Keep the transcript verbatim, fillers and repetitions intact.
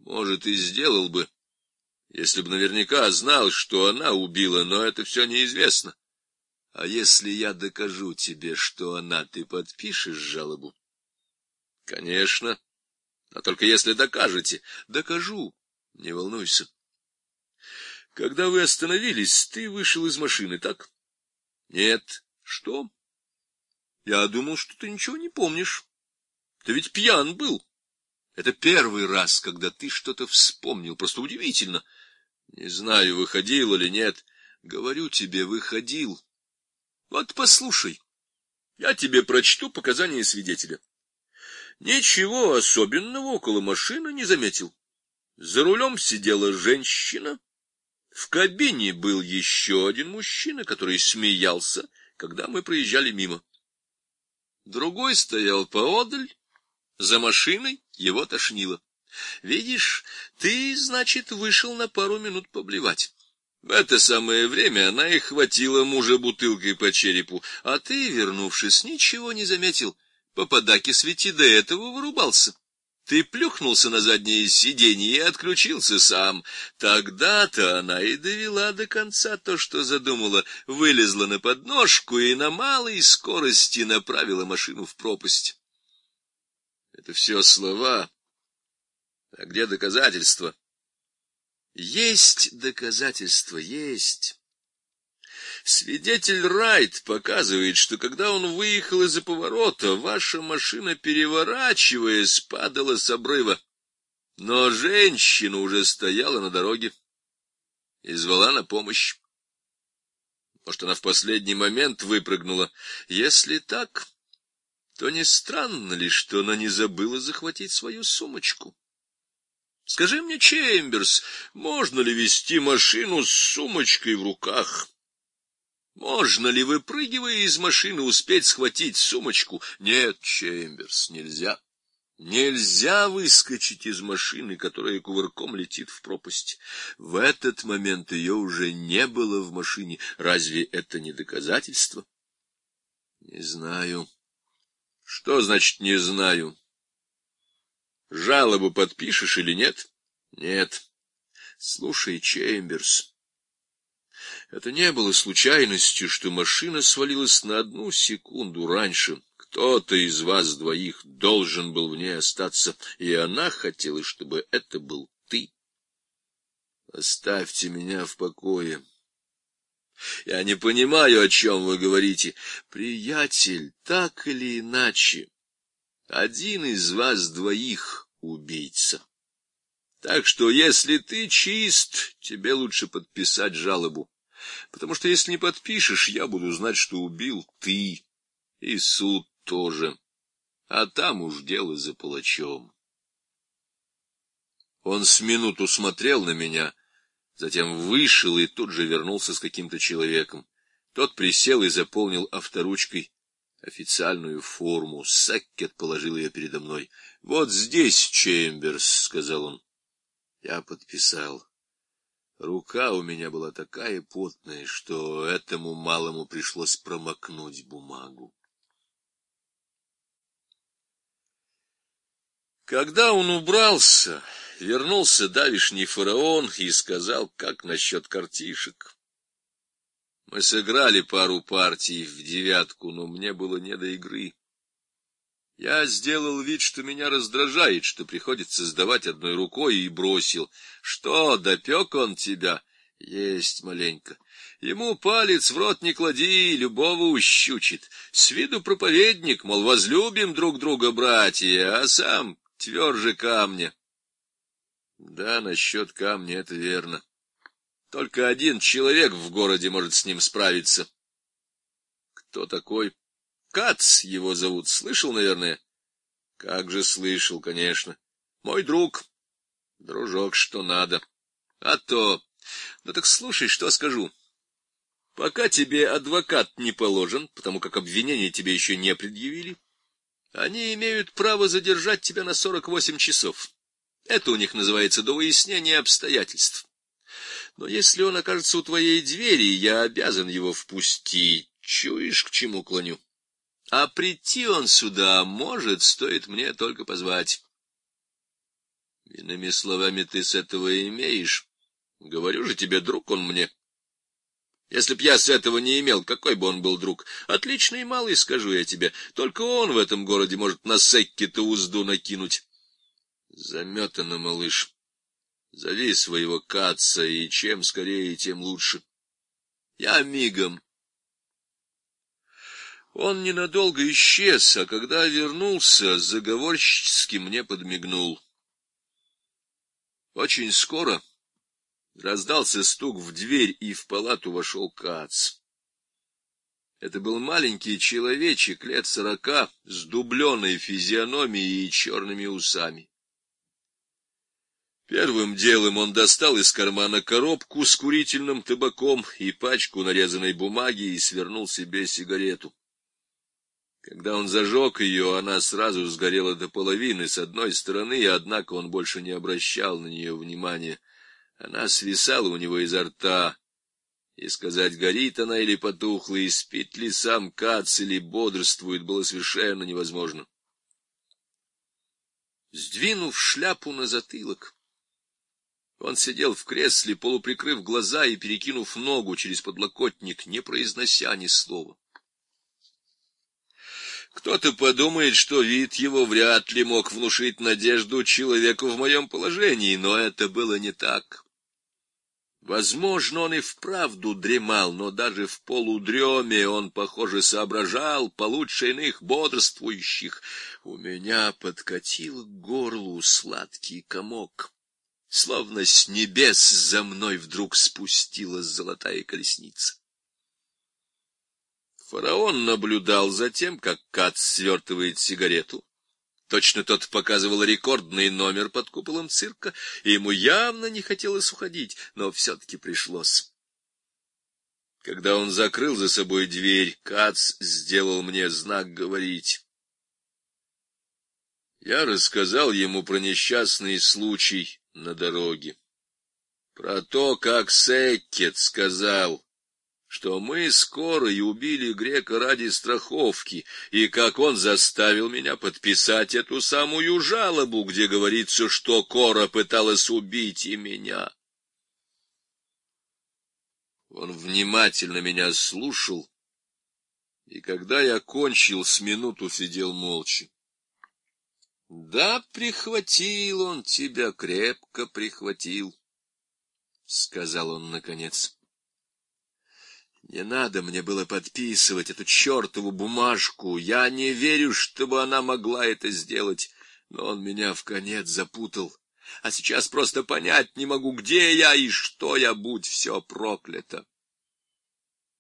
Может, и сделал бы, если бы наверняка знал, что она убила, но это все неизвестно. А если я докажу тебе, что она, ты подпишешь жалобу? Конечно. А только если докажете. Докажу. Не волнуйся. Когда вы остановились, ты вышел из машины, так? Нет. Что? Я думал, что ты ничего не помнишь. Ты ведь пьян был. Это первый раз, когда ты что-то вспомнил. Просто удивительно. Не знаю, выходил или нет. Говорю тебе, выходил. Вот послушай. Я тебе прочту показания свидетеля. Ничего особенного около машины не заметил. За рулем сидела женщина. В кабине был еще один мужчина, который смеялся, когда мы проезжали мимо. Другой стоял поодаль, за машиной, его тошнило. Видишь, ты, значит, вышел на пару минут поблевать. В это самое время она и хватила мужа бутылкой по черепу, а ты, вернувшись, ничего не заметил. Попадаки свети до этого вырубался. Ты плюхнулся на заднее сиденье и отключился сам. Тогда-то она и довела до конца то, что задумала, вылезла на подножку и на малой скорости направила машину в пропасть. Это все слова. А где доказательства? Есть доказательства, есть. Свидетель Райт показывает, что когда он выехал из-за поворота, ваша машина, переворачиваясь, падала с обрыва. Но женщина уже стояла на дороге и звала на помощь. Может, она в последний момент выпрыгнула. Если так, то не странно ли, что она не забыла захватить свою сумочку? Скажи мне, Чемберс, можно ли вести машину с сумочкой в руках? Можно ли, выпрыгивая из машины, успеть схватить сумочку? Нет, Чемберс, нельзя. Нельзя выскочить из машины, которая кувырком летит в пропасть. В этот момент ее уже не было в машине. Разве это не доказательство? Не знаю. Что значит «не знаю»? Жалобу подпишешь или нет? Нет. Слушай, Чемберс, это не было случайностью, что машина свалилась на одну секунду раньше. Кто-то из вас двоих должен был в ней остаться, и она хотела, чтобы это был ты. Оставьте меня в покое. Я не понимаю, о чем вы говорите. Приятель, так или иначе, один из вас двоих убийца. Так что, если ты чист, тебе лучше подписать жалобу. Потому что если не подпишешь, я буду знать, что убил ты, и суд тоже. А там уж дело за палачом. Он с минуту смотрел на меня, затем вышел и тут же вернулся с каким-то человеком. Тот присел и заполнил авторучкой официальную форму. Саккет положил ее передо мной. — Вот здесь, Чемберс, — сказал он. Я подписал. Рука у меня была такая потная, что этому малому пришлось промокнуть бумагу. Когда он убрался, вернулся давишний фараон и сказал, как насчет картишек. Мы сыграли пару партий в девятку, но мне было не до игры. Я сделал вид, что меня раздражает, что приходится сдавать одной рукой, и бросил. Что, допек он тебя? Есть маленько. Ему палец в рот не клади, любого ущучит. С виду проповедник, мол, возлюбим друг друга, братья, а сам тверже камня. Да, насчет камня это верно. Только один человек в городе может с ним справиться. Кто такой? Кац его зовут, слышал, наверное? Как же слышал, конечно. Мой друг. Дружок, что надо. А то... Ну так слушай, что скажу. Пока тебе адвокат не положен, потому как обвинения тебе еще не предъявили, они имеют право задержать тебя на сорок восемь часов. Это у них называется до выяснения обстоятельств. Но если он окажется у твоей двери, я обязан его впустить. Чуешь, к чему клоню? А прийти он сюда может, стоит мне только позвать. Иными словами, ты с этого имеешь. Говорю же тебе, друг он мне. Если б я с этого не имел, какой бы он был друг? Отличный малый, скажу я тебе. Только он в этом городе может на Секки-то узду накинуть. Заметано, малыш. Зови своего Каца, и чем скорее, тем лучше. Я мигом. Он ненадолго исчез, а когда вернулся, заговорщически мне подмигнул. Очень скоро раздался стук в дверь, и в палату вошел Кац. Это был маленький человечек лет сорока, с дубленой физиономией и черными усами. Первым делом он достал из кармана коробку с курительным табаком и пачку нарезанной бумаги и свернул себе сигарету. Когда он зажег ее, она сразу сгорела до половины с одной стороны, однако он больше не обращал на нее внимания. Она свисала у него изо рта, и сказать, горит она или потухла, и спит ли сам Кац или бодрствует, было совершенно невозможно. Сдвинув шляпу на затылок, он сидел в кресле, полуприкрыв глаза и перекинув ногу через подлокотник, не произнося ни слова. Кто-то подумает, что вид его вряд ли мог внушить надежду человеку в моем положении, но это было не так. Возможно, он и вправду дремал, но даже в полудреме он, похоже, соображал получше иных бодрствующих. У меня подкатил к горлу сладкий комок, словно с небес за мной вдруг спустилась золотая колесница. Фараон наблюдал за тем, как Кац свертывает сигарету. Точно тот показывал рекордный номер под куполом цирка, и ему явно не хотелось уходить, но все-таки пришлось. Когда он закрыл за собой дверь, Кац сделал мне знак говорить. Я рассказал ему про несчастный случай на дороге, про то, как Секкет сказал, что мы скоро и убили грека ради страховки, и как он заставил меня подписать эту самую жалобу, где говорится, что Кора пыталась убить и меня. Он внимательно меня слушал, и когда я кончил, с минуту сидел молча. — Да, прихватил он тебя, крепко прихватил, — сказал он наконец. Не надо мне было подписывать эту чертову бумажку. Я не верю, чтобы она могла это сделать. Но он меня вконец запутал. А сейчас просто понять не могу, где я и что я, будь все проклято.